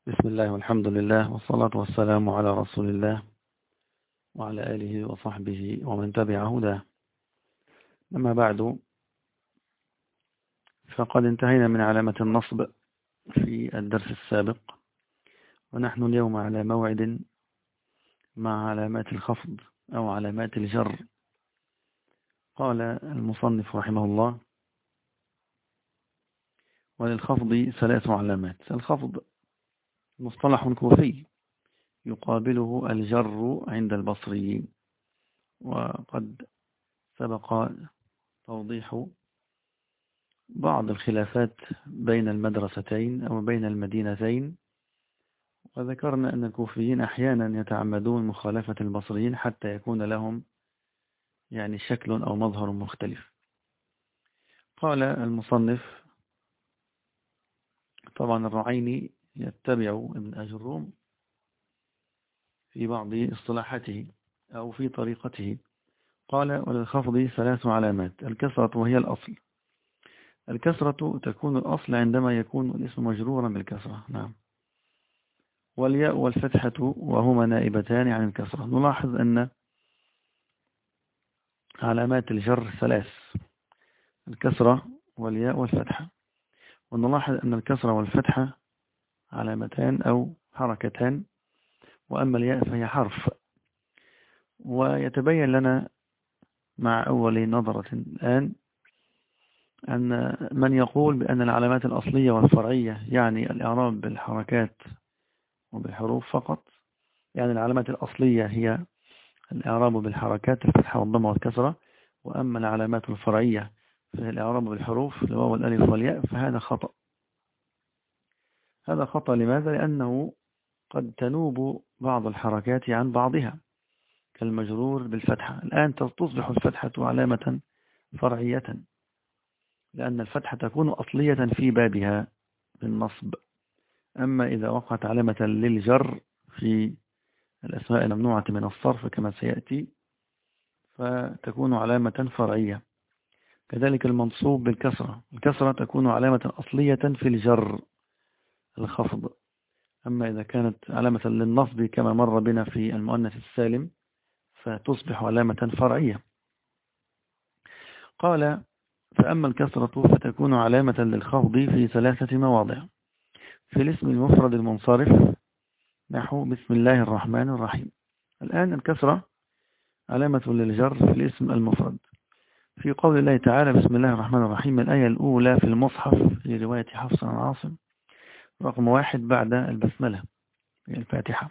بسم الله والحمد لله والصلاة والسلام على رسول الله وعلى آله وصحبه ومن تبع هداه. أما بعد، فقد انتهينا من علامة النصب في الدرس السابق، ونحن اليوم على موعد مع علامات الخفض أو علامات الجر. قال المصنف رحمه الله: وللخفض 3 علامات. الخفض مصطلح كوفي يقابله الجر عند البصريين، وقد سبق توضيح بعض الخلافات بين المدرستين أو بين المدينتين، وذكرنا أن الكوفيين أحيانا يتعمدون مخالفة البصريين حتى يكون لهم شكل أو مظهر مختلف. قال المصنف: طبعا الرعيني يتبع ابن أجروم في بعض اصطلاحاته أو في طريقته. قال: وللخفض 3 علامات. الكسرة وهي الأصل. الكسرة تكون الأصل عندما يكون الاسم مجرورا بالكسرة. نعم. والياء والفتحة وهما نائبتان عن الكسرة. نلاحظ أن علامات الجر 3: الكسرة والياء والفتحة. ونلاحظ أن الكسرة والفتحة علامتان أو حركتان، وأما الياء فهي حرف. ويتبين لنا مع أول نظرة الآن أن من يقول بأن العلامات الأصلية والفرعية يعني الإعراب بالحركات وبالحروف فقط، يعني العلامات الأصلية هي الإعراب بالحركات الفتحة والضمة والكسرة، وأما العلامات الفرعية فهي الإعراب بالحروف الواو والألف والياء، فهذا خطأ. هذا خطأ لماذا؟ لأنه قد تنوب بعض الحركات عن بعضها، كالمجرور بالفتحة. الآن تصبح الفتحة علامة فرعية، لأن الفتحة تكون أصلية في بابها بالنصب. أما إذا وقعت علامة للجر في الأسماء الممنوعة من الصرف كما سيأتي فتكون علامة فرعية. كذلك المنصوب بالكسرة، الكسرة تكون علامة أصلية في الجر الخفض. أما إذا كانت علامة للنصب كما مر بنا في المؤنث السالم فتصبح علامة فرعية. قال: فأما الكسرة فتكون علامة للخفض في 3 مواضع. في الاسم المفرد المنصرف نحو بسم الله الرحمن الرحيم. الآن الكسرة علامة للجر في الاسم المفرد في قول الله تعالى بسم الله الرحمن الرحيم، الآية الأولى في المصحف في رواية حفص عن عاصم، رقم 1 بعد البسملة في الفاتحة.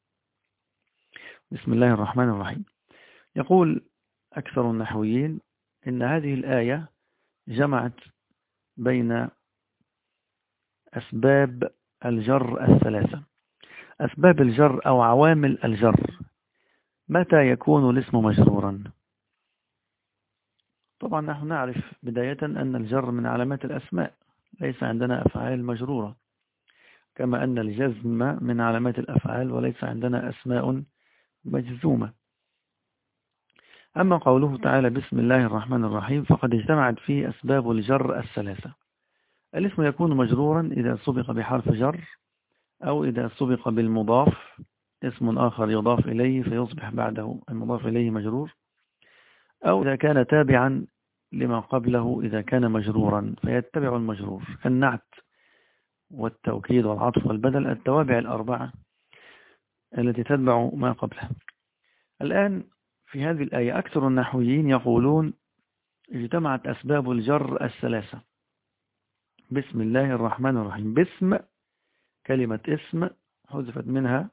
بسم الله الرحمن الرحيم. يقول أكثر النحويين إن هذه الآية جمعت بين أسباب الجر 3. أسباب الجر أو عوامل الجر. متى يكون الاسم مجرورا؟ طبعا نحن نعرف بداية أن الجر من علامات الأسماء، ليس عندنا أفعال مجرورة، كما أن الجزم من علامات الأفعال وليس عندنا أسماء مجزومة. أما قوله تعالى بسم الله الرحمن الرحيم فقد اجتمعت فيه أسباب الجر 3. الاسم يكون مجرورا إذا سبق بحرف جر، أو إذا سبق بالمضاف، اسم آخر يضاف إليه فيصبح بعده المضاف إليه مجرور، أو إذا كان تابعا لما قبله إذا كان مجرورا فيتبع المجرور، النعت والتوكيد والعطف والبدل، التوابع 4 التي تتبع ما قبلها. الآن في هذه الآية أكثر النحويين يقولون اجتمعت أسباب الجر 3. بسم الله الرحمن الرحيم. باسم كلمة اسم حذفت منها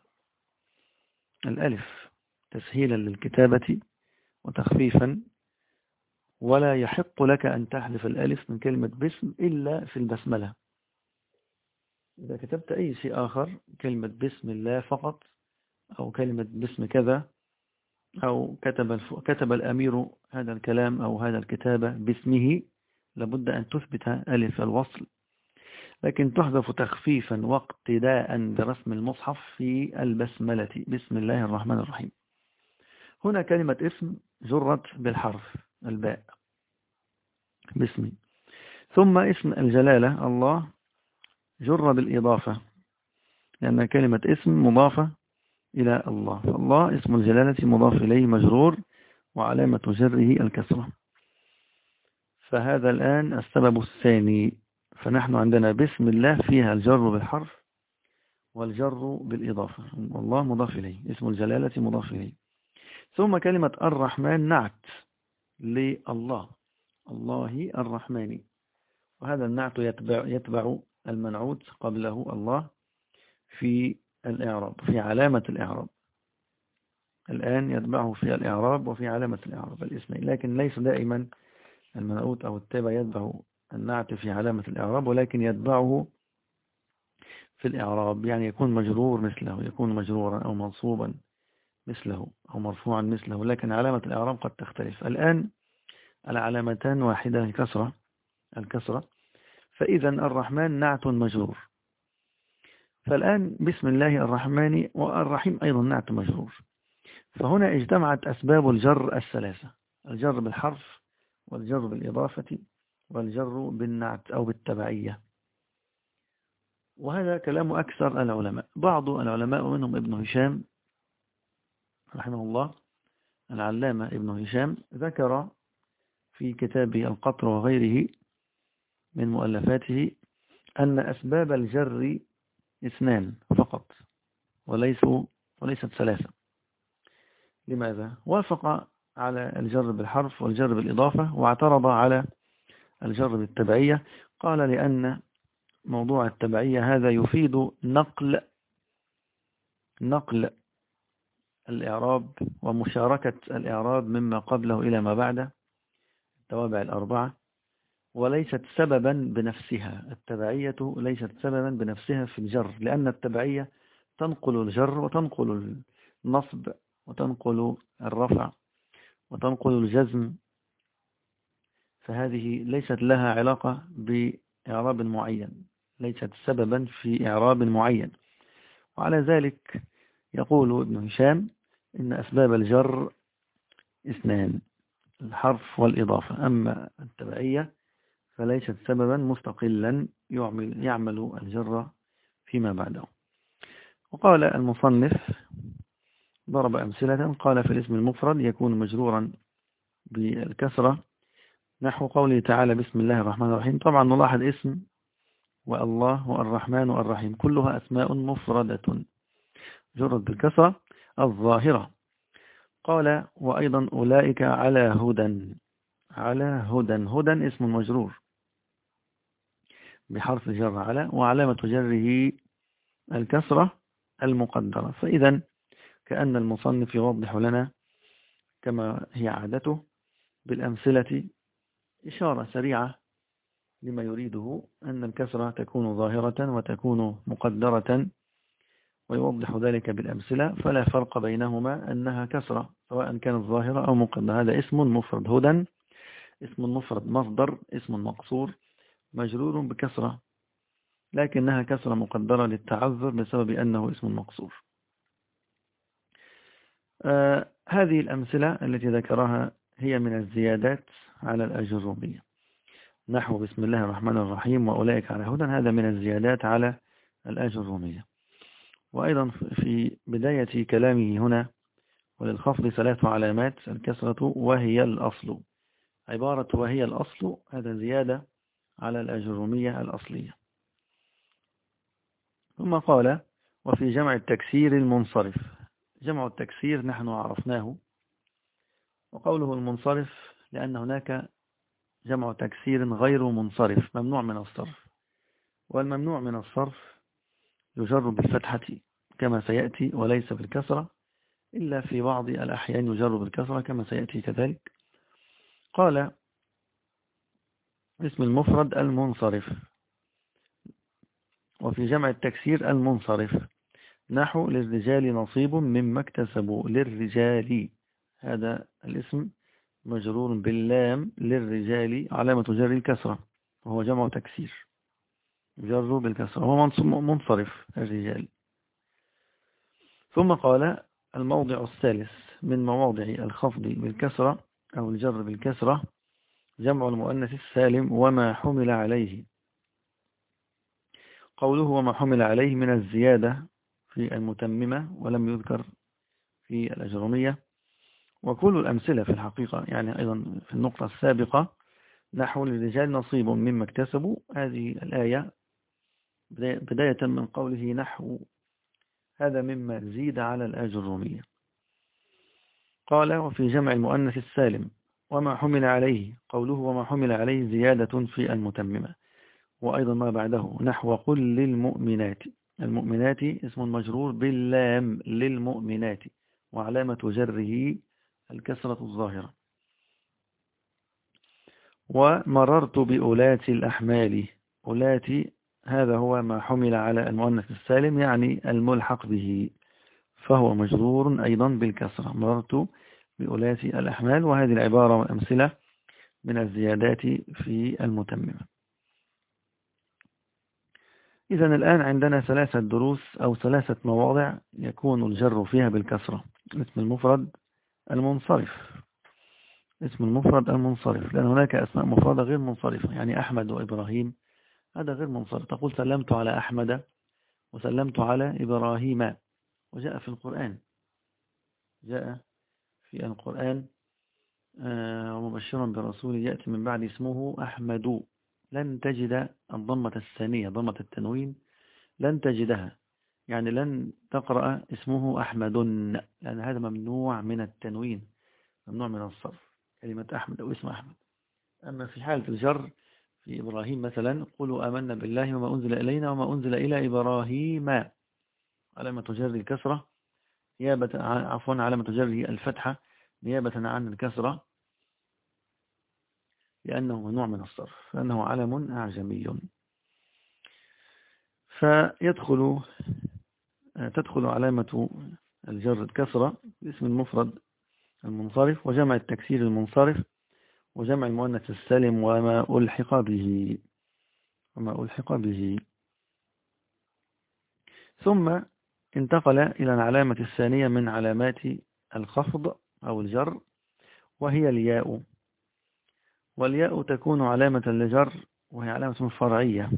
الألف تسهيلا للكتابة وتخفيفا، ولا يحق لك أن تحذف الألف من كلمة باسم إلا في البسملة. إذا كتبت أي شيء آخر، كلمة بسم الله فقط، أو كلمة باسم كذا، أو كتب الأمير هذا الكلام أو هذا الكتابة باسمه، لابد أن تثبت ألف الوصل، لكن تحذف تخفيفا واقتداء برسم المصحف في البسملة بسم الله الرحمن الرحيم. هنا كلمة اسم جرت بالحرف الباء باسمي، ثم اسم الجلالة الله جر بالإضافة لأن كلمة اسم مضافة إلى الله، فالله اسم الجلالة مضاف إليه مجرور وعلامة جره الكسرة. فهذا الآن السبب الثاني. فنحن عندنا بسم الله فيها الجر بالحرف والجر بالإضافة، والله مضاف إليه، اسم الجلالة مضاف إليه. ثم كلمة الرحمن نعت لله، الله الرحمن، وهذا النعت يتبع المنعوت قبله الله في الإعراب، في علامة الإعراب. الآن يتبعه في الإعراب وفي علامة الإعراب الاسمين، لكن ليس دائما المنعوت أو التابع يتبع النعت في علامة الإعراب، ولكن يتبعه في الإعراب، يعني يكون مجرور مثله، يكون مجرورا أو منصوبا مثله أو مرفوعا مثله، لكن علامة الإعراب قد تختلف. الآن العلامتان واحدة، الكسرة. فإذا الرحمن نعت مجرور. فالآن بسم الله الرحمن والرحيم أيضا نعت مجرور. فهنا اجتمعت أسباب الجر الثلاثة: الجر بالحرف والجر بالإضافة والجر بالنعت أو بالتبعية. وهذا كلام أكثر العلماء. بعض العلماء منهم ابن هشام رحمه الله، العلامة ابن هشام، ذكر في كتابه القطر وغيره من مؤلفاته أن أسباب الجر اثنان فقط وليست ثلاثة. لماذا؟ وافق على الجر بالحرف والجر بالإضافة، واعترض على الجر بالتبعية. قال لأن موضوع التبعية هذا يفيد نقل الإعراب ومشاركة الإعراب مما قبله إلى ما بعده، التوابع الأربعة، وليست سببا بنفسها. التبعية ليست سببا بنفسها في الجر، لأن التبعية تنقل الجر وتنقل النصب وتنقل الرفع وتنقل الجزم، فهذه ليست لها علاقة بإعراب معين، ليست سببا في إعراب معين. وعلى ذلك يقول ابن هشام إن أسباب الجر اثنان: الحرف والإضافة. أما التبعية فليست سببا مستقلا يعمل الجر فيما بعده. وقال المصنف، ضرب أمثلة، قال في الاسم المفرد يكون مجرورا بالكسرة نحو قوله تعالى بسم الله الرحمن الرحيم. طبعا نلاحظ اسم والله والرحمن والرحيم كلها أسماء مفردة جرت بالكسرة الظاهرة. قال وأيضا أولئك على هدى، هدى اسم مجرور بحرف الجر على، وعلامة جره الكسرة المقدرة. فإذا كأن المصنف يوضح لنا كما هي عادته بالأمثلة إشارة سريعة لما يريده، أن الكسرة تكون ظاهرة وتكون مقدرة، ويوضح ذلك بالأمثلة. فلا فرق بينهما أنها كسرة سواء كانت ظاهرة أو مقدرة. هذا اسم مفرد هدى، اسم مفرد مصدر، اسم مقصور مجرور بكسرة، لكنها كسرة مقدرة للتعذر بسبب أنه اسم مقصور. هذه الأمثلة التي ذكرها هي من الزيادات على الأجرومية، نحو بسم الله الرحمن الرحيم وأولئك على هدى، هذا من الزيادات على الأجرومية. وأيضا في بداية كلامه هنا وللخفض 3 علامات: الكسرة وهي الأصل. عبارة وهي الأصل هذا زيادة على الأجرومية الأصلية. ثم قال وفي جمع التكسير المنصرف. جمع التكسير نحن عرفناه، وقوله المنصرف لأن هناك جمع تكسير غير منصرف ممنوع من الصرف، والممنوع من الصرف يجر بالفتحة كما سيأتي وليس بالكسرة، إلا في بعض الأحيان يجر بالكسرة كما سيأتي كذلك. قال اسم المفرد المنصرف. وفي جمع التكسير المنصرف نحو للرجال نصيب مما اكتسبوا. للرجال هذا الاسم مجرور باللام، للرجال علامة جر الكسرة، وهو جمع تكسير جر بالكسرة، هو منصرف الرجال. ثم قال الموضع الثالث من مواضع الخفض بالكسرة أو الجر بالكسرة جمع المؤنث السالم وما حمل عليه. قوله وما حمل عليه من الزيادة في المتممة ولم يذكر في الأجرمية. وكل الأمثلة في الحقيقة يعني أيضا في النقطة السابقة نحو للرجال نصيب مما اكتسبوا، هذه الآية بداية من قوله نحو هذا مما زيد على الأجرمية. قال وفي جمع المؤنث السالم وما حمل عليه، قوله وما حمل عليه زيادة في المتممة. وأيضا ما بعده نحو قل للمؤمنات، المؤمنات اسم مجرور باللام للمؤمنات وعلامة جره الكسرة الظاهرة. ومررت بأولات الأحمال، أولات هذا هو ما حمل على المؤنث السالم يعني الملحق به، فهو مجرور أيضا بالكسرة. مررت بأولات الأحمال، وهذه العبارة والأمثلة من الزيادات في المتممة. إذن الآن عندنا 3 دروس أو 3 مواضع يكون الجر فيها بالكسرة. اسم المفرد المنصرف، اسم المفرد المنصرف، لأن هناك أسماء مفردة غير منصرفة، يعني أحمد وإبراهيم هذا غير منصرف. تقول سلمت على أحمد وسلمت على إبراهيم، وجاء في القرآن، جاء في القرآن ومبشرا برسول يأتي من بعد اسمه أحمد. لن تجد الضمة الثانية ضمة التنوين، لن تجدها، يعني لن تقرأ اسمه أحمد، لأن هذا ممنوع من التنوين، ممنوع من الصرف، كلمة أحمد أو اسم أحمد. أما في حالة الجر في إبراهيم مثلا قولوا آمنا بالله وما أنزل إلينا وما أنزل إلى إبراهيم، علامة جر الكسرة نيابة علامة جره الفتحة نيابة عن الكسرة، لأنه ممنوع من الصرف، لأنه علم أعجمي. تدخل علامة الجر الكسرة باسم المفرد المنصرف وجمع التكسير المنصرف وجمع المؤنث السالم وما ألحق به. ثم انتقل إلى العلامة الثانية من علامات الخفض أو الجر، وهي الياء. والياء تكون علامة للجر، وهي علامة فرعية،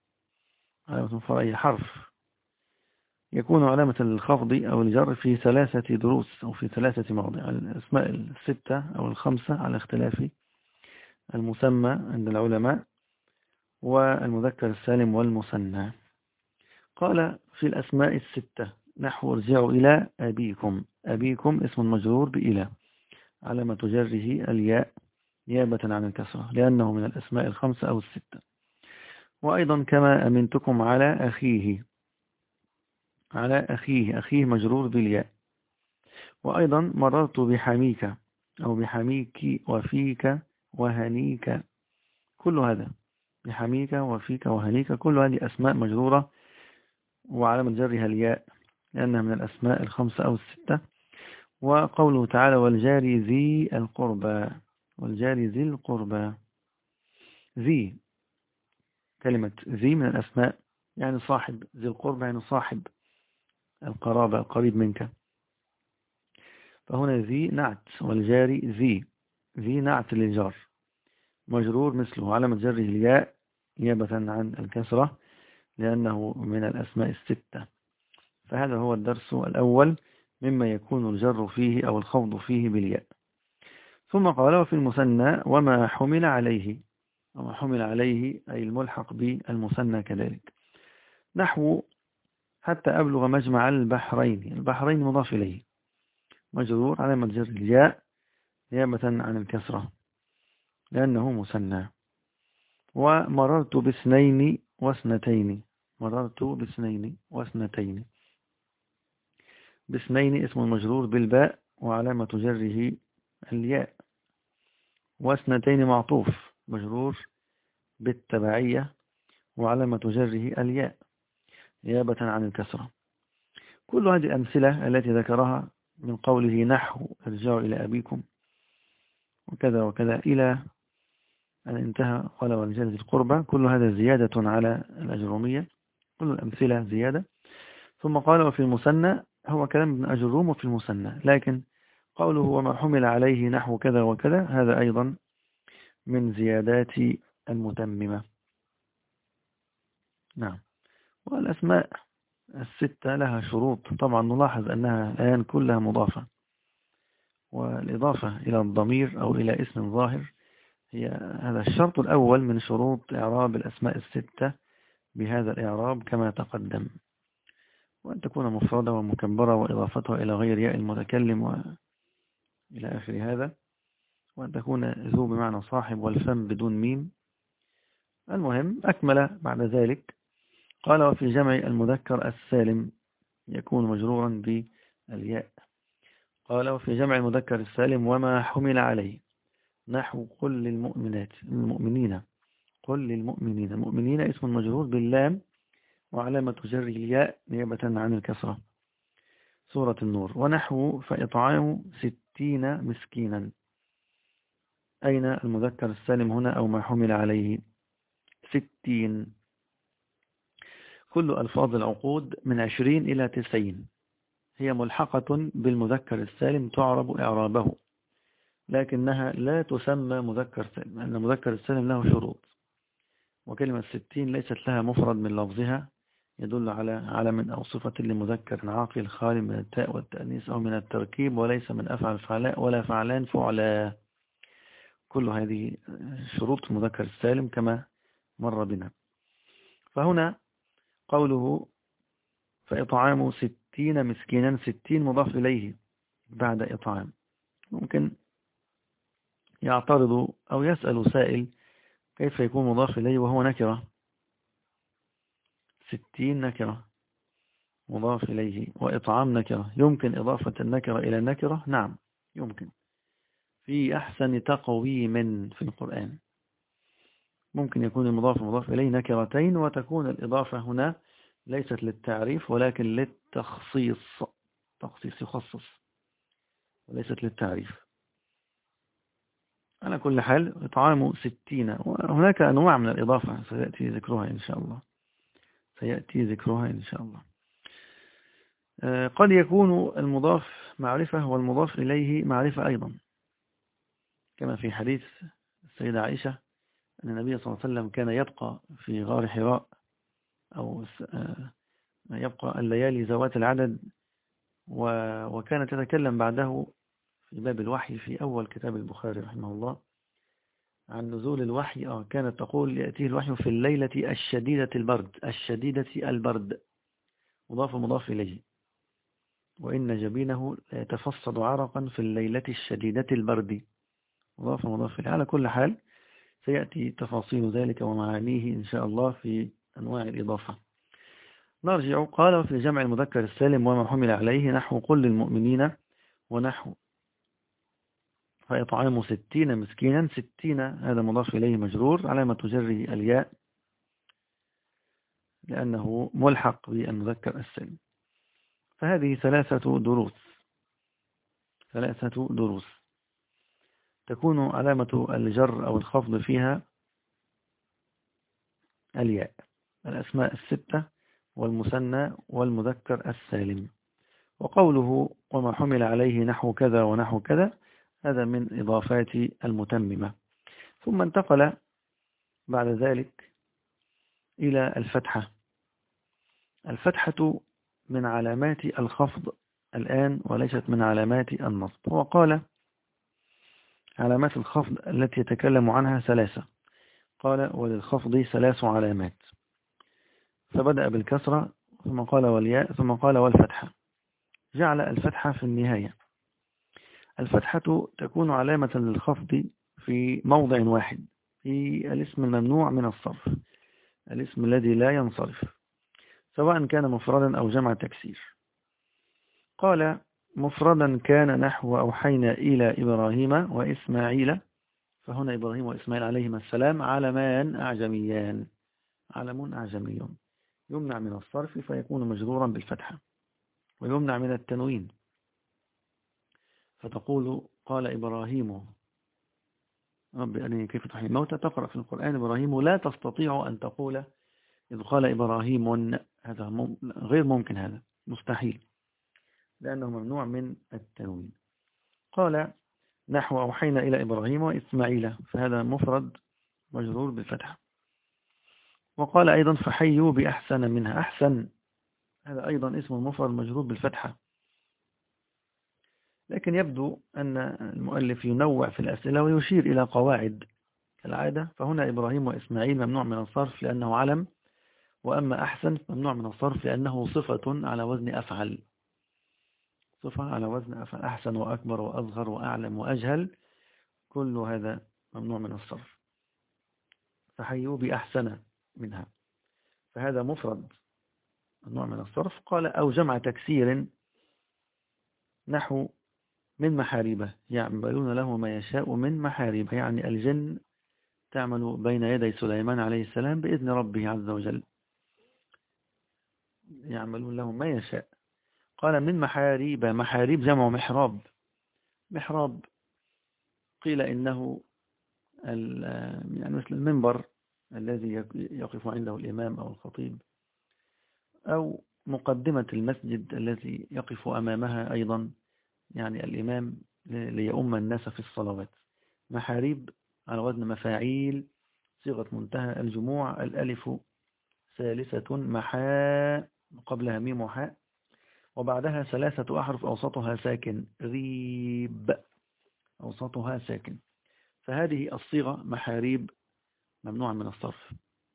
حرف يكون علامة الخفض أو الجر في 3 دروس أو في 3 مواضع. الأسماء 6 أو 5 على اختلاف المسمى عند العلماء، والمذكر السالم والمثنى. قال في الأسماء 6 نحو ارجعوا إلى أبيكم، أبيكم اسم مجرور بإلى، علامة جره الياء نيابة عن الكسرة، لأنه من الأسماء 5 أو 6. وأيضا كما أمنتكم على أخيه، أخيه مجرور بالياء. وأيضا مررت بحميك أو بحميك وفيك وهنيك، كل هذا بحميك وفيك وهنيك كل هذه أسماء مجرورة وعلامة جرها الياء، لأنها من الأسماء 5 أو 6. وقوله تعالى والجار ذي القربى، والجار ذي القربى، ذي كلمة ذي من الأسماء يعني صاحب، ذي القربى يعني صاحب القرابة القريب منك، فهنا ذي نعت، والجار ذي نعت للجار مجرور مثله علامة جره الياء نيابة عن الكسرة، لأنه من الأسماء 6. فهذا هو الدرس الأول مما يكون الجر فيه أو الخفض فيه بالياء. ثم قال وفي المثنى وما حمل عليه، وما حمل عليه أي الملحق بالمثنى كذلك، نحو حتى أبلغ مجمع البحرين، البحرين مضاف إليه مجرور علامة جر الياء نيابة عن الكسرة لأنه مثنى. ومررت باثنين واثنتين، مررت باثنين واثنتين، باثنين اسم مجرور بالباء وعلامة جره الياء، واثنتين معطوف مجرور بالتبعية وعلامة جره الياء نيابة عن الكسرة. كل هذه الأمثلة التي ذكرها من قوله نحو ارجعوا إلى أبيكم وكذا وكذا إلى أن انتهى قال والجار ذي القربى، كل هذا زيادة على الأجرومية، كل الأمثلة زيادة. ثم قال وفي المثنى، هو كلام ابن أجروم وفي المثنى، لكن قوله وما حمل عليه نحو كذا وكذا هذا أيضا من زيادات المتممة. نعم. والأسماء الستة لها شروط. طبعا نلاحظ أنها الآن كلها مضافة، والإضافة إلى الضمير أو إلى اسم ظاهر هي هذا الشرط الأول من شروط إعراب الأسماء الستة بهذا الإعراب كما تقدم، وأن تكون مفردة ومكبرة وإضافتها إلى غير ياء المتكلم وإلى آخر هذا، وأن تكون ذو بمعنى صاحب والفم بدون ميم. المهم أكمل بعد ذلك قال وفي جمع المذكر السالم يكون مجرورا بالياء. قال وفي جمع المذكر السالم وما حمل عليه نحو قل للمؤمنات المؤمنين، قل للمؤمنين. المؤمنين اسم مجرور باللام وعلامة جره الياء نيابة عن الكسرة. سورة النور. ونحو فإطعام 60 مسكينا. أين المذكر السالم هنا أو ما حمل عليه؟ 60. كل ألفاظ العقود من 20 إلى 90 هي ملحقة بالمذكر السالم تعرب إعرابه، لكنها لا تسمى مذكر سالم لأن المذكر السالم له شروط، وكلمة 60 ليست لها مفرد من لفظها يدل على من أو صفة لمذكر عاقل خالي من التاء والتأنيث أو من التركيب، وليس من أفعل فعلاء ولا فعلان فعلا. كل هذه شروط المذكر السالم كما مر بنا. فهنا قوله فإطعام 60 مسكينا، 60 مضاف إليه بعد إطعام. ممكن يعترض أو يسأل سائل كيف يكون مضاف إليه وهو نكرة؟ 60 نكرة مضاف إليه وإطعام نكرة، يمكن إضافة النكرة إلى النكرة؟ نعم يمكن، في أحسن تقويم في القرآن ممكن يكون المضاف إليه نكرتين، وتكون الإضافة هنا ليست للتعريف ولكن للتخصيص، تخصيص يخصص وليست للتعريف. على كل حال إطعام 60، وهناك أنواع من الإضافة سيأتي ذكرها إن شاء الله، سيأتي ذكرها إن شاء الله. قد يكون المضاف معرفة والمضاف إليه معرفة أيضا، كما في حديث السيدة عائشة أن النبي صلى الله عليه وسلم كان يبقى في غار حراء أو يبقى الليالي ذوات العدد، وكانت تتكلم بعده في باب الوحي في أول كتاب البخاري رحمه الله عن نزول الوحي. كانت تقول يأتيه الوحي في الليلة الشديدة البرد، الشديدة البرد مضاف إليه، وإن جبينه يتفصد عرقا في الليلة الشديدة البرد مضاف إليه. على كل حال سيأتي تفاصيل ذلك ومعانيه إن شاء الله في أنواع الإضافة. نرجع. قال في جمع المذكر السالم وما حمل عليه نحو قل للمؤمنين، ونحو فإطعام 60 مسكينا. 60 هذا مضاف إليه مجرور علامة جره الياء لأنه ملحق بالمذكر السالم. فهذه ثلاثة دروس تكون علامة الجر أو الخفض فيها الياء، الأسماء الستة والمثنى والمذكر السالم. وقوله وما حمل عليه نحو كذا ونحو كذا هذا من إضافات المتممة. ثم انتقل بعد ذلك إلى الفتحة. الفتحة من علامات الخفض الآن وليست من علامات النصب. هو قال علامات الخفض التي يتكلم عنها ثلاثة، قال وللخفض 3 علامات، فبدأ بالكسرة ثم قال والياء ثم قال والفتحة، جعل الفتحة في النهاية. الفتحة تكون علامة للخفض في موضع واحد، في الاسم الممنوع من الصرف، الاسم الذي لا ينصرف سواء كان مفردا أو جمع تكسير. قال مفردا كان نحو أوحينا إلى إبراهيم وإسماعيل، فهنا إبراهيم وإسماعيل عليهما السلام علمان أعجميان، علم أعجمي يمنع من الصرف فيكون مجرورا بالفتحة، ويمنع من التنوين فتقول قال إبراهيم رب أرني كيف تحيي الموتى. تقرأ في القرآن إبراهيم لا تستطيع أن تقول إذ قال إبراهيم، هذا غير ممكن، هذا مستحيل لأنه ممنوع من التنوين. قال نحو أوحينا إلى إبراهيم وإسماعيل، فهذا مفرد مجرور بالفتحة. وقال أيضا فحيوا بأحسن منها. أحسن هذا أيضا اسم المفرد مجرور بالفتحة، لكن يبدو أن المؤلف ينوع في الأسئلة ويشير إلى قواعد كالعادة. فهنا إبراهيم وإسماعيل ممنوع من الصرف لأنه علم، وأما أحسن ممنوع من الصرف لأنه صفة على وزن أفعل. صفة على وزن أفعل، أحسن وأكبر وأصغر وأعلم وأجهل، كل هذا ممنوع من الصرف. فحيوا بأحسن منها، فهذا مفرد ممنوع من الصرف. قال أو جمع تكسير نحو من محاريبه يعملون له ما يشاء من محاريبه، يعني الجن تعمل بين يدي سليمان عليه السلام بإذن ربه عز وجل، يعملون له ما يشاء. قال من محاريب، محاريب جمع محراب. محراب قيل إنه يعني مثل المنبر الذي يقف عنده الإمام أو الخطيب، أو مقدمة المسجد التي يقف أمامها أيضا يعني الإمام ليؤم الناس في الصلوات. محاريب على وزن مفاعيل، صيغة منتهى الجموع، الألف ثالثة محا قبلها ميم وحاء وبعدها ثلاثة أحرف أوسطها ساكن، ريب أوسطها ساكن. فهذه الصيغة محاريب ممنوع من الصرف.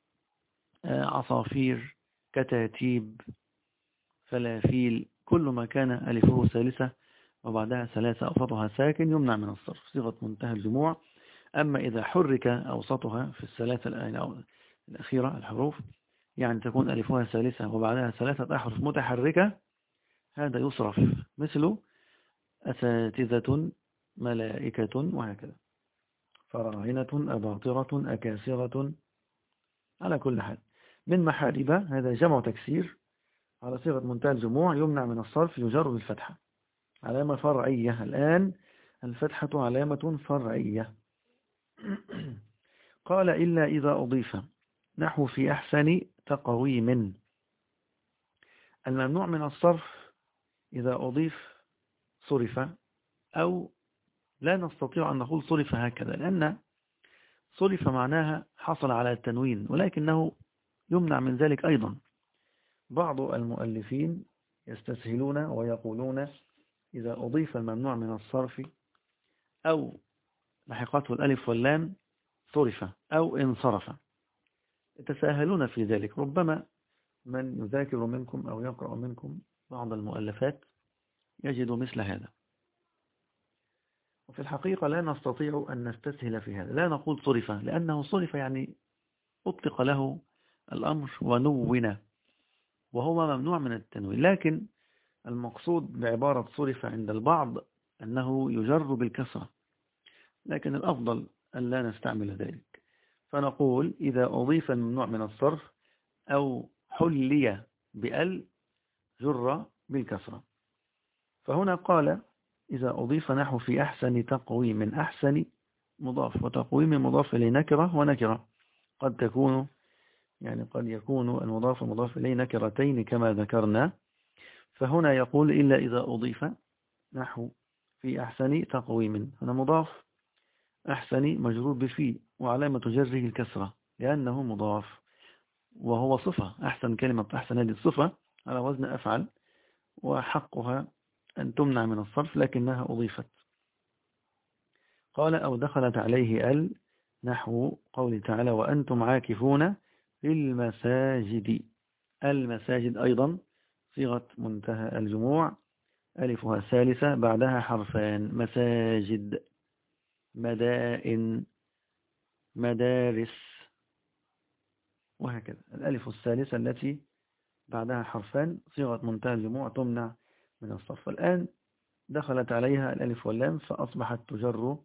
عصافير، كتاتيب، فلافيل، كل ما كان ألفه ثالثة وبعدها ثلاثة أوسطها ساكن يمنع من الصرف، صيغة منتهى الجموع. أما إذا حرك أوسطها في الثلاثة الأخيرة الحروف، يعني تكون ألفها ثالثة وبعدها ثلاثة أحرف متحركة، هذا يصرف، مثل أساتذة، ملائكة، وهكذا، فراعنة، أباطرة، أكاسرة. على كل حال من محاربة هذا جمع تكسير على صيغة منتهى الجموع يمنع من الصرف، يجر بالفتحة، علامة فرعية. الآن الفتحة علامة فرعية. قال إلا إذا أضيف نحو في أحسن تقويم. الممنوع من الصرف إذا أضيف صرف، أو لا نستطيع أن نقول صرف هكذا، لأن صرف معناها حصل على التنوين، ولكنه يمنع من ذلك أيضا. بعض المؤلفين يستسهلون ويقولون إذا أضيف الممنوع من الصرف أو لحقته الألف واللام صرف أو انصرف، يتساهلون في ذلك. ربما من يذاكر منكم أو يقرأ منكم بعض المؤلفات يجد مثل هذا. وفي الحقيقة لا نستطيع أن نستسهل في هذا، لا نقول صرف، لأنه صرف يعني أطلق له الأمر ونون، وهو ممنوع من التنوين. لكن المقصود بعبارة صرف عند البعض أنه يجر بالكسرة، لكن الأفضل أن لا نستعمل ذلك. فنقول إذا أضيف الممنوع من الصرف أو حلي بأل جر بالكسرة. فهنا قال إذا أضيف نحو في أحسن تقويم، من أحسن مضاف، وتقويم مضاف إليه نكرة ونكرة، قد تكون يعني قد يكون المضاف المضاف إليه نكرتين كما ذكرنا. فهنا يقول إلا إذا أضيف نحو في أحسن تقويم، هنا مضاف، أحسن مجرور بفي وعلامة جره الكسرة لأنه مضاف، وهو صفة. أحسن، كلمة أحسن هذه الصفة على وزن أفعل، وحقها أن تمنع من الصرف لكنها أضيفت. قال أو دخلت عليه ال نحو قوله تعالى وأنتم عاكفون في المساجد. المساجد أيضا صيغة منتهى الجموع، ألفها ثالثة بعدها حرفان، مساجد، مدائن، مدارس، وهكذا. الألف الثالثة التي بعدها حرفان صيغة منتهى الجموع تمنع من الصرف. الآن دخلت عليها الألف واللام فأصبحت تجر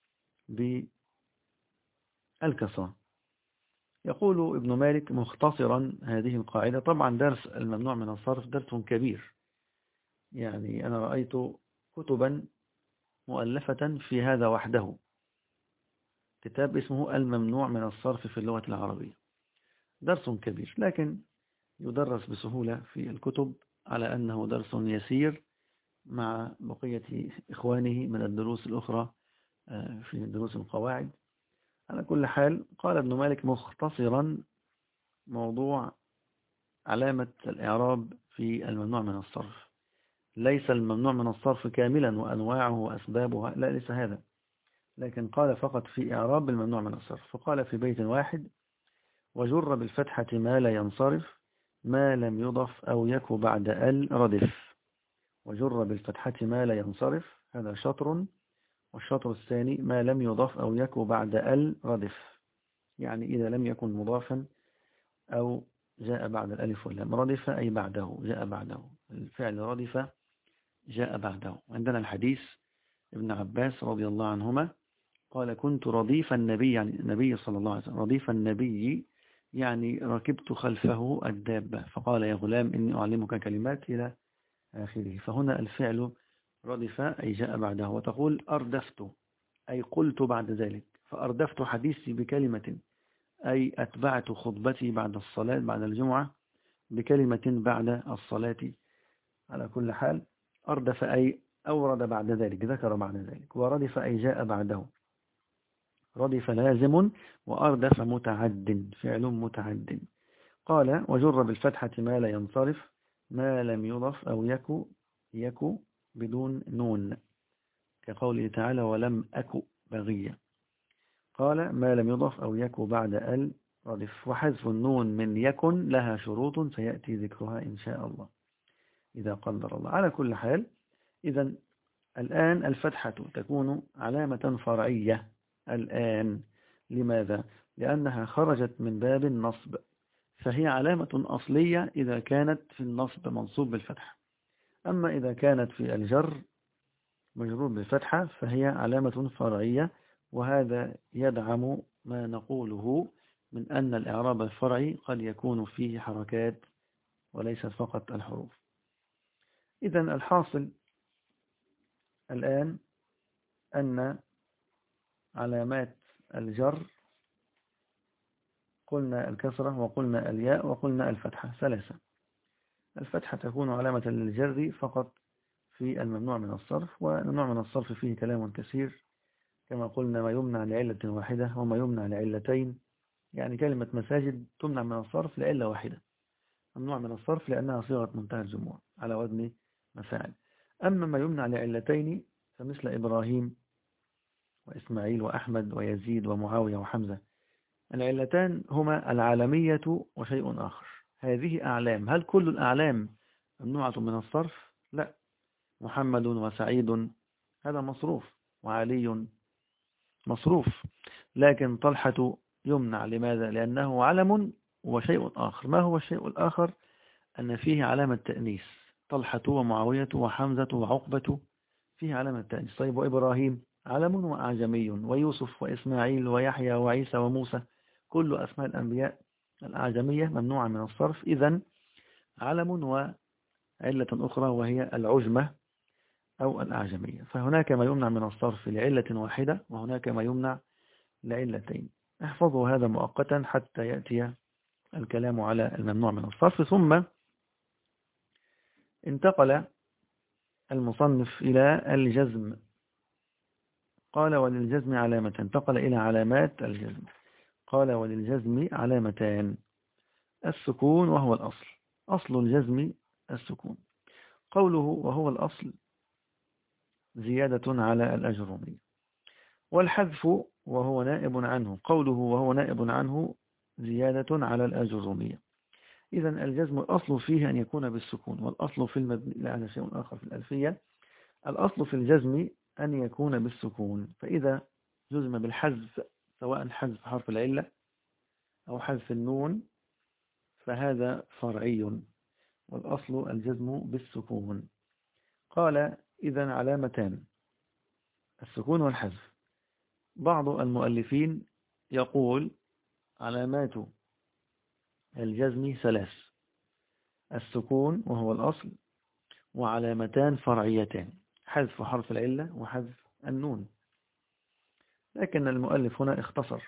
بالكسرة. يقول ابن مالك مختصرا هذه القاعدة. طبعا درس الممنوع من الصرف درس كبير، يعني أنا رأيت كتبا مؤلفة في هذا وحده، كتاب اسمه الممنوع من الصرف في اللغة العربية، درس كبير، لكن يدرس بسهولة في الكتب على أنه درس يسير مع بقية إخوانه من الدروس الأخرى في دروس القواعد. على كل حال قال ابن مالك مختصرا موضوع علامة الإعراب في الممنوع من الصرف. ليس الممنوع من الصرف كاملا وأنواعه وأسبابها، لا ليس هذا، لكن قال فقط في إعراب الممنوع من الصرف. فقال في بيت واحد: وجر بالفتحة ما لا ينصرف ما لم يضف أو يك بعد ردف. وجر بالفتحة ما لا ينصرف، هذا شطر. والشطر الثاني ما لم يضف أو يك بعد ردف، يعني إذا لم يكن مضافا أو جاء بعد الألف واللام. ردف أي بعده، جاء بعده، الفعل ردف جاء بعده. عندنا الحديث ابن عباس رضي الله عنهما قال: كنت رديف النبي، يعني النبي صلى الله عليه وسلم، رديف النبي يعني ركبت خلفه الدابة، فقال: يا غلام إني أعلمك كلمات إلى آخره. فهنا الفعل ردف أي جاء بعده. وتقول أردفت أي قلت بعد ذلك، فأردفت حديثي بكلمة أي أتبعت خطبتي بعد الصلاة بعد الجمعة بكلمة بعد الصلاة. على كل حال أردف أي أورد بعد ذلك، ذكر بعد ذلك. وردف أي جاء بعده. ردف لازم، وأردف متعد، فعل متعد. قال: وجر بالفتحة ما لا ينصرف ما لم يضف أو يكو بدون نون، كقوله تعالى: ولم أكو بغية. قال: ما لم يضف أو يكو بعد ردف. وحذف النون من يكن لها شروط سيأتي ذكرها إن شاء الله إذا قدر الله. على كل حال، إذن الآن الفتحة تكون علامة فرعية الآن. لماذا؟ لأنها خرجت من باب النصب، فهي علامة أصلية إذا كانت في النصب منصوب بالفتحة. أما إذا كانت في الجر مجرور بالفتحة فهي علامة فرعية. وهذا يدعم ما نقوله من أن الإعراب الفرعي قد يكون فيه حركات وليست فقط الحروف. إذن الحاصل الآن أن علامات الجر قلنا الكسرة وقلنا الياء وقلنا الفتحة، ثلاثة. الفتحة تكون علامة للجر فقط في الممنوع من الصرف، والممنوع من الصرف فيه كلام كثير، كما قلنا: ما يمنع لعلة واحدة وما يمنع لعلتين. يعني كلمة مساجد تمنع من الصرف لعلة واحدة، ممنوع من الصرف لأنها صيغة منتهى الجموع على وزن مفاعل. أما ما يمنع لعلتين فمثل إبراهيم وإسماعيل وأحمد ويزيد ومعاوية وحمزة. العلتان هما العالمية وشيء آخر. هذه أعلام. هل كل الأعلام ممنوعة من الصرف؟ لا. محمد وسعيد هذا مصروف، وعلي مصروف، لكن طلحة يمنع. لماذا؟ لأنه علم وشيء آخر. ما هو الشيء الآخر؟ أن فيه علامة تأنيث. طلحة ومعاوية وحمزة وعقبة فيه علامة تأنيث. طيب، وإبراهيم علم وأعجمي، ويوسف وإسماعيل ويحيى وعيسى وموسى كل أسماء الأنبياء الأعجمية ممنوعة من الصرف. إذن علم وعلة أخرى وهي العجمة أو الأعجمية. فهناك ما يمنع من الصرف لعلة واحدة، وهناك ما يمنع لعلتين. احفظوا هذا مؤقتا حتى يأتي الكلام على الممنوع من الصرف. ثم انتقل المصنف إلى الجزم. قال: وللجزم علامة. انتقل إلى علامات الجزم. قال: وللجزم علامتان: السكون وهو الأصل. أصل الجزم السكون. قوله وهو الأصل زيادة على الأجرمي. والحذف وهو نائب عنه. قوله وهو نائب عنه زيادة على الأجرمية. إذن الجزم الأصل فيه أن يكون بالسكون، والأصل في المبني لا على شيء آخر في الألفية. الأصل في الجزم أن يكون بالسكون، فإذا جزم بالحذف سواء حذف حرف العلة أو حذف النون فهذا فرعي، والأصل الجزم بالسكون. قال: إذن علامتان: السكون والحذف. بعض المؤلفين يقول علامات الجزم ثلاث: السكون وهو الأصل، وعلامتان فرعيتان: حذف حرف العلة وحذف النون. لكن المؤلف هنا اختصر،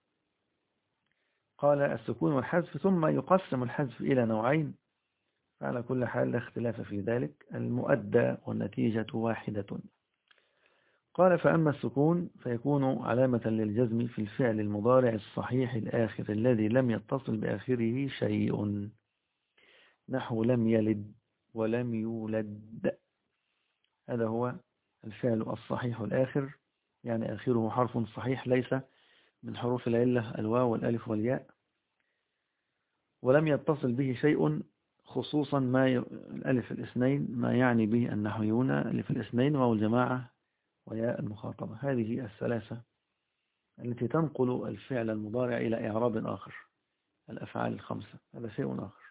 قال السكون والحذف، ثم يقسم الحذف إلى نوعين. فعلى كل حال لا اختلاف في ذلك، المؤدى والنتيجة واحدة. قال فأما السكون فيكون علامة للجزم في الفعل المضارع الصحيح الآخر الذي لم يتصل بآخره شيء، نحو لم يلد ولم يولد. هذا هو الفعل الصحيح الآخر، يعني آخره حرف صحيح ليس من حروف العلة الواو والألف والياء، ولم يتصل به شيء، خصوصا الألف الاثنين ما يعني به النحويون ألف الاثنين واو الجماعة وياء المخاطبة. هذه الثلاثة التي تنقل الفعل المضارع إلى إعراب آخر. الأفعال الخمسة هذا شيء آخر.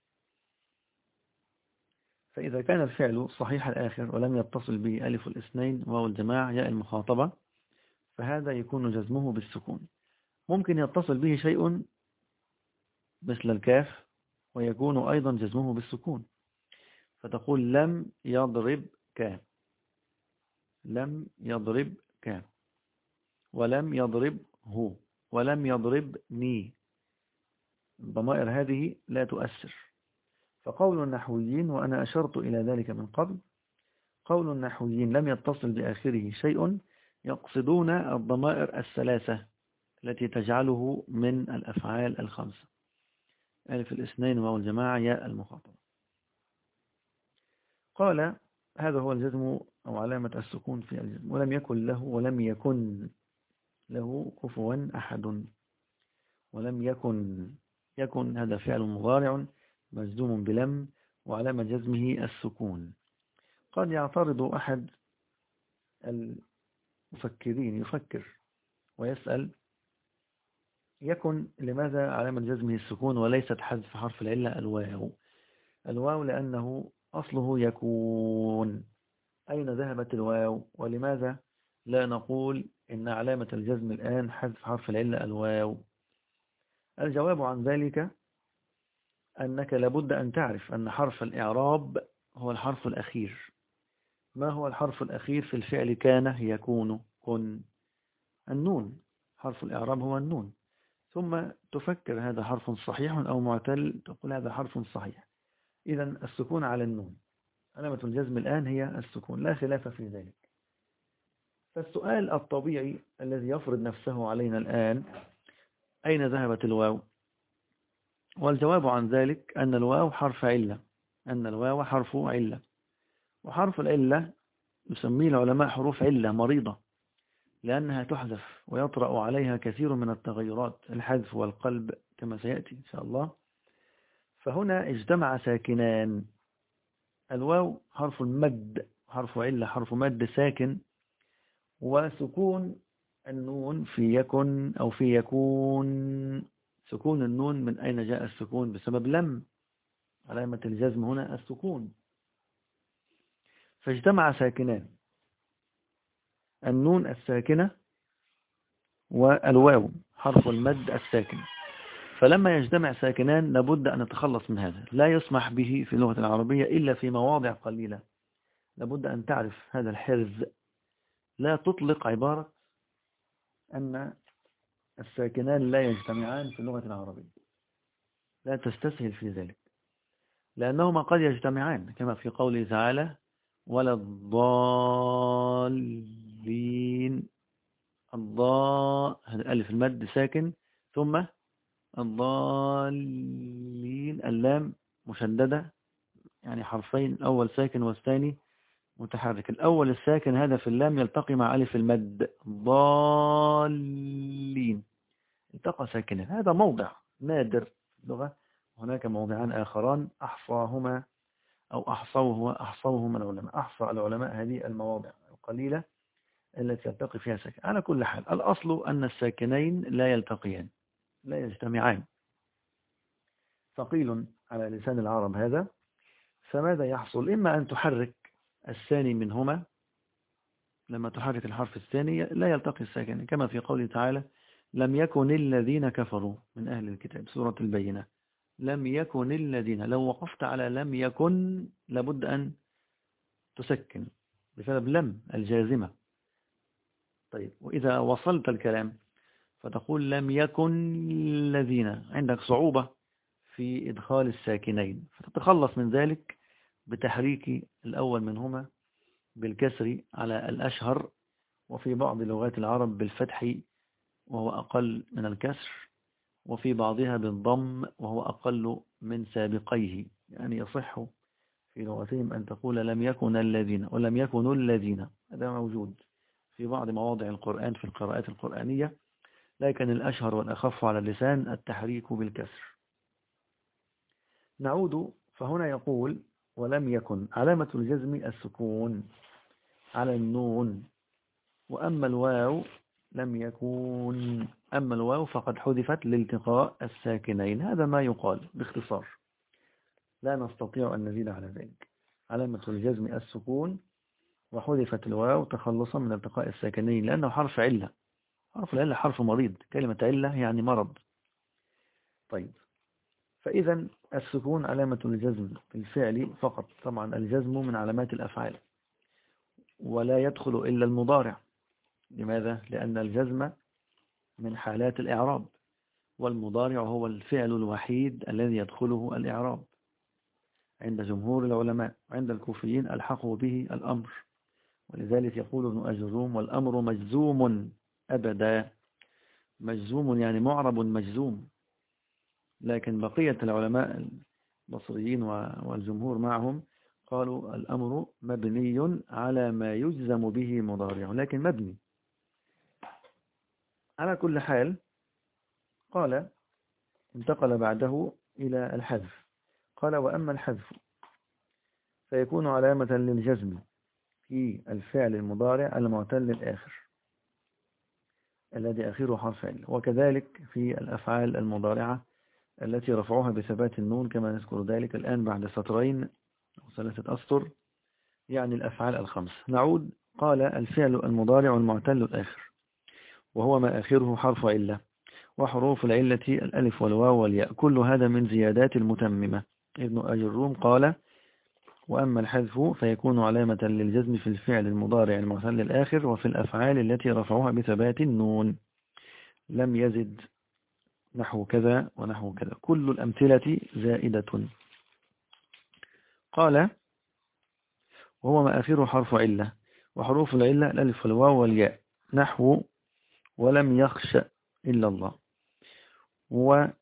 فإذا كان الفعل صحيح الآخر ولم يتصل به ألف الاثنين واو الجماعة ياء المخاطبة فهذا يكون جزمه بالسكون. ممكن يتصل به شيء مثل الكاف ويكون أيضا جزمه بالسكون، فتقول لم يضرب كان، لم يضرب كان، ولم يضرب هو، ولم يضربني. الضمائر هذه لا تؤثر. فقول النحويين، وأنا أشرت إلى ذلك من قبل، قول النحويين لم يتصل بآخره شيء يقصدون الضمائر الثلاثة التي تجعله من الأفعال الخمسة، ألف الاثنين واو الجماعة ياء المخاطبة. قال هذا هو الجزم أو علامة السكون في الجزم. ولم يكن له كفوا أحد. ولم يكن هذا فعل مضارع مجزوم بلم وعلامة جزمه السكون. قد يعترض أحد المفكرين يفكر ويسأل يكن لماذا علامة جزمه السكون وليست حذف حرف العلة الواو لأنه أصله يكون. أين ذهبت الواو؟ ولماذا لا نقول إن علامة الجزم الآن حذف حرف العلة الواو؟ الجواب عن ذلك أنك لابد أن تعرف أن حرف الإعراب هو الحرف الأخير. ما هو الحرف الأخير في الفعل كان يكون كن؟ النون. حرف الإعراب هو النون. ثم تفكر هذا حرف صحيح أو معتل، تقول هذا حرف صحيح، إذا السكون على النون. علامة الجزم الآن هي السكون، لا خلاف في ذلك. فالسؤال الطبيعي الذي يفرض نفسه علينا الآن أين ذهبت الواو؟ والجواب عن ذلك أن الواو حرف علة، أن الواو حرف علة، وحرف العلة يسميه العلماء حروف علة مريضة، لأنها تحذف ويطرأ عليها كثير من التغيرات، الحذف والقلب كما سيأتي إن شاء الله. فهنا اجتمع ساكنان، الواو حرف المد، حرف علة حرف مد ساكن، وسكون النون في يكن أو في يكون. سكون النون من أين جاء السكون؟ بسبب لم، علامة الجزم هنا السكون. فاجتمع ساكنان، النون الساكنة والواو حرف المد الساكن. فلما يجتمع ساكنان لابد أن نتخلص من هذا، لا يسمح به في اللغة العربية إلا في مواضع قليلة. لابد أن تعرف هذا الحرز. لا تطلق عبارة أن الساكنان لا يجتمعان في اللغة العربية، لا تستسهل في ذلك، لأنهما قد يجتمعان كما في قوله تعالى ولا الضالين. ألف المد ساكن، ثم الضالين اللام مشددة، يعني حرفين، الأول ساكن والثاني متحرك. الأول الساكن هذا في اللام يلتقي مع ألف المد ضالين، التقى ساكنين. هذا موضع نادر في اللغة. هناك موضعان آخران أحصاهما أو أحصوهما العلماء. أحصى العلماء هذه المواضع القليلة التي يلتقي فيها ساكن. على كل حال الأصل أن الساكنين لا يلتقيان، لا يجتمعان، ثقيل على لسان العرب هذا. فماذا يحصل؟ إما أن تحرك الثاني منهما، لما تحرك الحرف الثاني لا يلتقي الساكن، كما في قوله تعالى لم يكن الذين كفروا من أهل الكتاب، سورة البينة. لم يكن الذين، لو وقفت على لم يكن لابد أن تسكن بسبب لم الجازمة. طيب، وإذا وصلت الكلام فتقول لم يكن الذين، عندك صعوبة في إدخال الساكنين، فتتخلص من ذلك بتحريك الأول منهما بالكسر على الأشهر، وفي بعض لغات العرب بالفتح وهو أقل من الكسر، وفي بعضها بالضم وهو أقل من سابقيه. يعني يصح في لغتهم أن تقول لم يكن الذين ولم يكن الذين، هذا موجود في بعض مواضع القرآن في القراءات القرآنية، لكن الأشهر والأخف على اللسان التحريك بالكسر. نعود، فهنا يقول ولم يكن علامة الجزم السكون على النون، وأما الواو لم يكون، أما الواو فقد حذفت لالتقاء الساكنين. هذا ما يقال باختصار، لا نستطيع أن نزيد على ذلك. علامة الجزم السكون، وحذفت الواو تخلصا من التقاء الساكنين، لأنه حرف علة. حرف العلة حرف مريض، كلمة علة يعني مرض. طيب، فإذا السكون علامة الجزم في الفعل فقط. طبعا الجزم من علامات الأفعال ولا يدخل إلا المضارع. لماذا؟ لأن الجزم من حالات الإعراب، والمضارع هو الفعل الوحيد الذي يدخله الإعراب عند جمهور العلماء. عند الكوفيين ألحقوا به الأمر، ولذلك يقول ابن أجروم والأمر مجزوم أبدا. مجزوم يعني معرب مجزوم. لكن بقية العلماء البصريين والجمهور معهم قالوا الأمر مبني على ما يجزم به مضارع، لكن مبني على كل حال. قال انتقل بعده إلى الحذف. قال وأما الحذف فيكون علامة للجزم في الفعل المضارع المعتل الآخر الذي آخره حرف علة، وكذلك في الأفعال المضارعة التي رفعوها بثبات النون، كما نذكر ذلك الآن بعد سطرين أو 3 أسطر، يعني الأفعال الخمس. نعود. قال الفعل المضارع المعتل الآخر وهو ما آخره حرف علة، وحروف العلة الألف والواو والياء، كل هذا من زيادات المتممة. ابن أجروم قال وأما الحذف فيكون علامة للجزم في الفعل المضارع المعتل الآخر وفي الأفعال التي رفعوها بثبات النون، لم يزد نحو كذا ونحو كذا، كل الأمثلة زائدة. قال وهو ما آخره حرف علة، وحروف العلة الألف والواو والياء، نحو ولم يخش إلا الله، ومن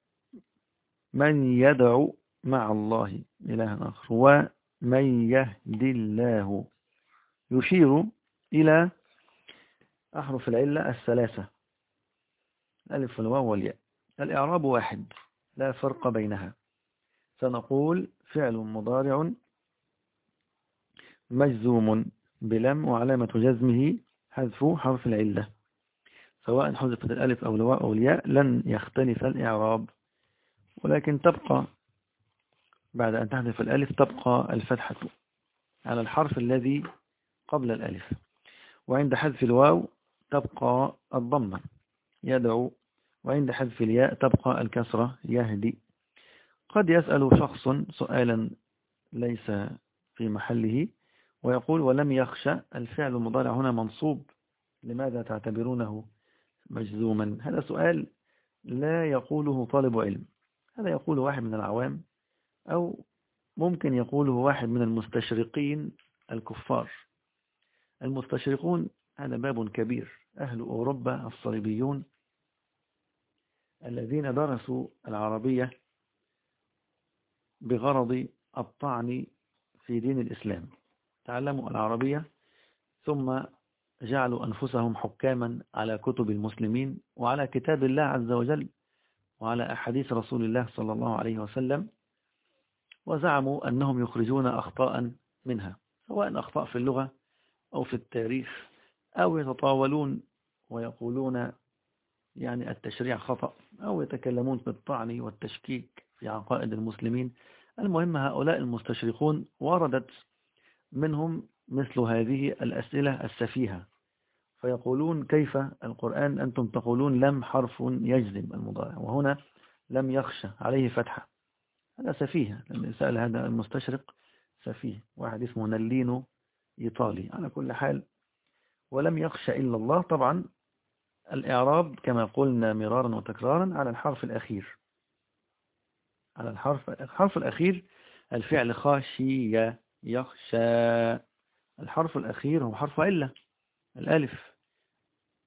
يدعو مع الله إلها آخر، ومن يهدي الله، يشير إلى أحرف العلة 3 الألف والواو والياء. الإعراب واحد لا فرق بينها. سنقول فعل مضارع مجزوم بلم وعلامة جزمه حذف حرف العلة، سواء حذفت الألف أو الواو أو الياء لن يختلف الإعراب، ولكن تبقى بعد أن تحذف الألف تبقى الفتحة على الحرف الذي قبل الألف، وعند حذف الواو تبقى الضمة يدعو، وعند حذف الياء تبقى الكسرة يهدي. قد يسأل شخص سؤالا ليس في محله ويقول ولم يخشى، الفعل المضارع هنا منصوب، لماذا تعتبرونه مجزوما؟ هذا سؤال لا يقوله طالب علم، هذا يقول واحد من العوام، أو ممكن يقوله واحد من المستشرقين الكفار. المستشرقون هذا باب كبير، أهل أوروبا الصليبيون الذين درسوا العربية بغرض الطعن في دين الإسلام، تعلموا العربية ثم جعلوا أنفسهم حكاما على كتب المسلمين وعلى كتاب الله عز وجل وعلى أحاديث رسول الله صلى الله عليه وسلم، وزعموا أنهم يخرجون أخطاء منها، سواء أخطاء في اللغة أو في التاريخ، أو يتطاولون ويقولون يعني التشريع خطأ، أو يتكلمون بالطعن والتشكيك في عقائد المسلمين. المهم هؤلاء المستشرقون وردت منهم مثل هذه الأسئلة السفيهة، فيقولون كيف القرآن أنتم تقولون لم حرف يجزم المضارع وهنا لم يخشى عليه فتحة؟ هذا سفيه، لما سأل هذا المستشرق سفيه، واحد اسمه نلينو إيطالي. على كل حال ولم يخشى إلا الله، طبعا الإعراب كما قلنا مرارا وتكرارا على الحرف الأخير، على الحرف الأخير. الفعل خاشية يخشى، الحرف الأخير هو حرف علة الألف،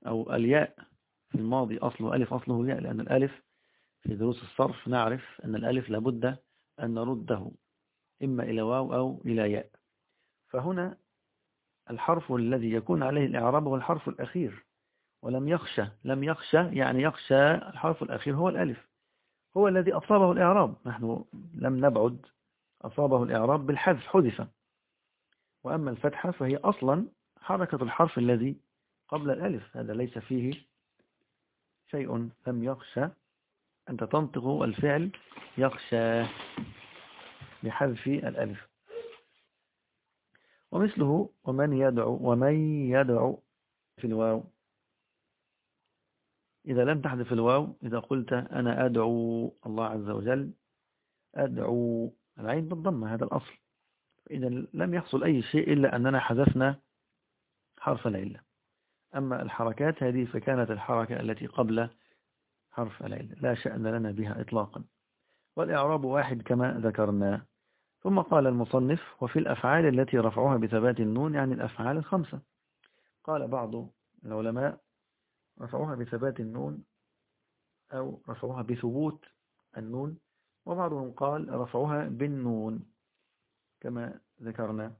أو الياء في الماضي أصله ألف أصله ياء، لأن الألف في دروس الصرف نعرف أن الألف لابد أن نرده إما إلى واو أو إلى ياء. فهنا الحرف الذي يكون عليه الإعراب هو الحرف الأخير، ولم يخشى، لم يخشى يعني يخشى الحرف الأخير هو الألف، هو الذي أصابه الإعراب، نحن لم نبعد، أصابه الإعراب بالحذف، حذف. وأما الفتحة فهي أصلا حركة الحرف الذي قبل الألف، هذا ليس فيه شيء. لم يخشى، أنت تنطق الفعل يخشى بحذف الألف. ومثله ومن يدعو في الواو، إذا لم تحذف الواو، إذا قلت أنا أدعو الله عز وجل، أدعو العين بالضمة، هذا الأصل. إذا لم يحصل أي شيء إلا أننا حذفنا حرف العلة. أما الحركات هذه فكانت الحركة التي قبل حرف العلة لا شأن لنا بها إطلاقا، والإعراب واحد كما ذكرنا. ثم قال المصنف وفي الأفعال التي رفعوها بثبات النون، يعني الأفعال الخمسة. قال بعض العلماء رفعوها بثبات النون أو رفعوها بثبوت النون، وبعضهم قال رفعوها بالنون كما ذكرنا.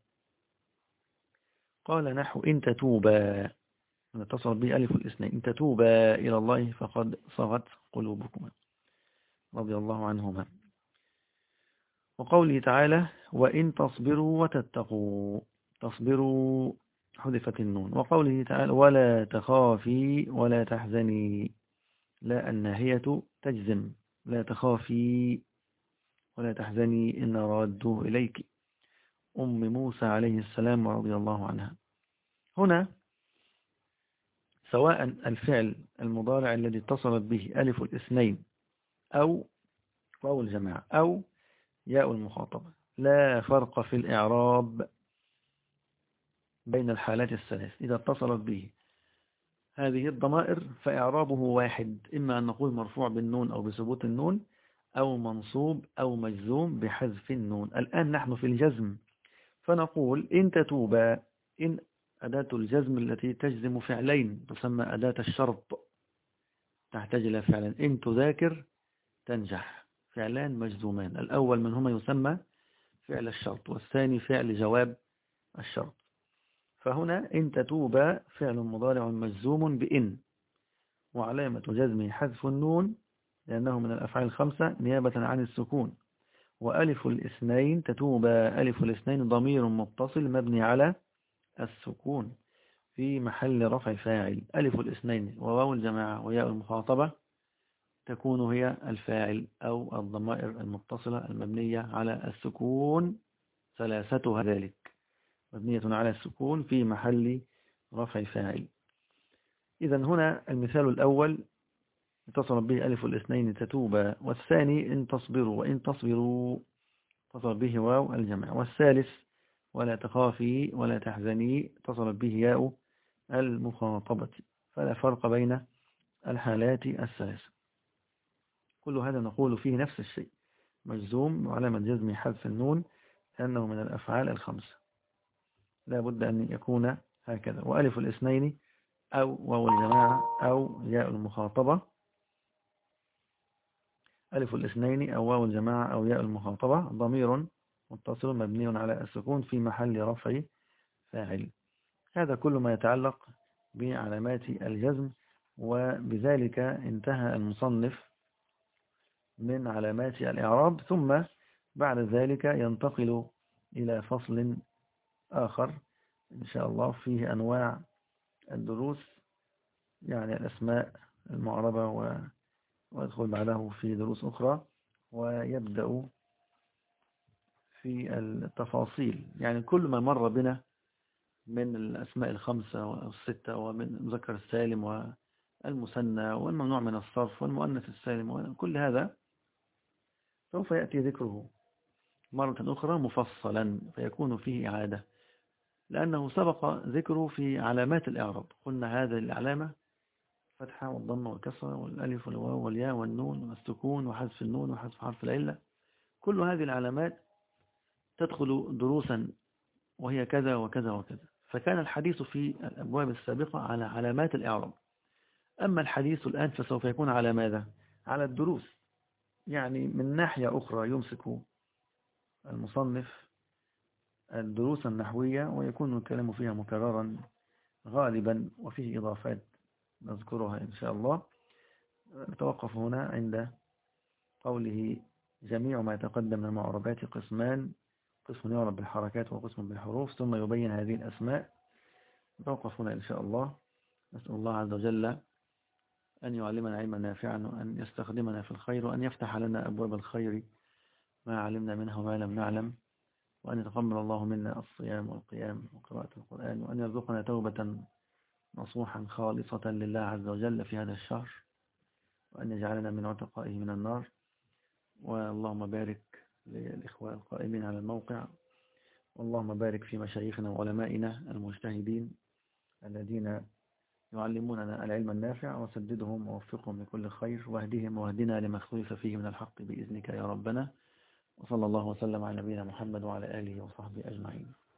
قال نحو إن تتوبا، اتصل به ألف الاثنين، إن تتوبا إلى الله فقد صغت قلوبكما، رضي الله عنهما. وقوله تعالى وإن تصبروا وتتقوا، تصبروا حذفت النون. وقوله تعالى ولا تخافي ولا تحزني، لا الناهية تجزم، لا تخافي ولا تحزني إن رادوه إليك، أم موسى عليه السلام رضي الله عنها. هنا سواء الفعل المضارع الذي اتصلت به ألف الاثنين أو واو الجماعة أو ياء المخاطبة، لا فرق في الإعراب بين الحالات الثلاث. إذا اتصلت به هذه الضمائر فإعرابه واحد، إما أن نقول مرفوع بالنون أو بثبوت النون، أو منصوب أو مجزوم بحذف النون. الآن نحن في الجزم، فنقول إن تتوبا، إن أداة الجزم التي تجزم فعلين تسمى أداة الشرط، تحتاج إلى فعلا. إن تذاكر تنجح، فعلان مجزومان، الأول منهما يسمى فعل الشرط، والثاني فعل جواب الشرط. فهنا إن تتوبا فعل مضارع مجزوم بإن، وعلامة جزمه حذف النون لأنه من الأفعال الخمسة نيابة عن السكون. وألف الاثنين تتوبا، ألف الاثنين ضمير متصل مبني على السكون في محل رفع فاعل. ألف الاثنين وواو الجماعة وياء المخاطبة تكون هي الفاعل أو الضمائر المتصلة المبنية على السكون، ثلاثتها ذلك مبنية على السكون في محل رفع فاعل. إذا هنا المثال الأول اتصل به ألف الاثنين تتوبا، والثاني إن تصبروا وإن تصبروا اتصل به واو الجمع، والثالث ولا تخافي ولا تحزني اتصل به ياء المخاطبة. فلا فرق بين الحالات الثلاث، كل هذا نقول فيه نفس الشيء، مجزوم وعلامة جزم حذف النون لأنه من الأفعال الخمسة، لا بد أن يكون هكذا. وألف الاثنين أو واو الجماعة أو ياء المخاطبة، ألف الاثنين أو واو الجماعة أو ياء المخاطبة ضمير متصل مبني على السكون في محل رفع فاعل. هذا كل ما يتعلق بعلامات الجزم، وبذلك انتهى المصنف من علامات الإعراب. ثم بعد ذلك ينتقل إلى فصل آخر إن شاء الله فيه أنواع الدروس، يعني الأسماء المعربة، ويدخل بعده في دروس أخرى، ويبدأ في التفاصيل، يعني كل ما مر بنا من الأسماء الخمسة والستة، ومن المذكر السالم والمثنى والممنوع من الصرف والمؤنث السالم، وكل هذا سوف يأتي ذكره مرة أخرى مفصلا، فيكون فيه إعادة، لأنه سبق ذكره في علامات الإعراب. قلنا هذه العلامة فتحة والضمة والكسرة والألف والواو والياء والنون والسكون وحذف النون وحذف حرف العلة، كل هذه العلامات تدخل دروسا وهي كذا وكذا وكذا. فكان الحديث في الأبواب السابقة على علامات الإعراب، أما الحديث الآن فسوف يكون على ماذا؟ على الدروس. يعني من ناحية أخرى يمسك المصنف الدروس النحوية ويكون الكلام فيها مكررا غالبا وفيه إضافات نذكرها إن شاء الله. نتوقف هنا عند قوله جميع ما يتقدم من المعربات قسمان، قسم يعرب بالحركات وقسم بالحروف ثم يبين هذه الأسماء. نتوقف هنا إن شاء الله. نسأل الله عز وجل أن يعلمنا علما نافعا وأن يستخدمنا في الخير وأن يفتح لنا أبواب الخير ما علمنا منه وما لم نعلم، وأن يتقبل الله منا الصيام والقيام وقراءة القرآن، وأن يرزقنا توبة نصوحا خالصة لله عز وجل في هذا الشهر، وأن يجعلنا من عتقائه من النار. واللهم بارك للإخوة القائمين على الموقع، واللهم بارك في مشايخنا وعلمائنا المجتهدين الذين يعلموننا العلم النافع، وسددهم ووفقهم لكل خير، واهدهم واهدنا لما اختلف فيه من الحق بإذنك يا ربنا. وصلى الله وسلم على نبينا محمد وعلى آله وصحبه أجمعين.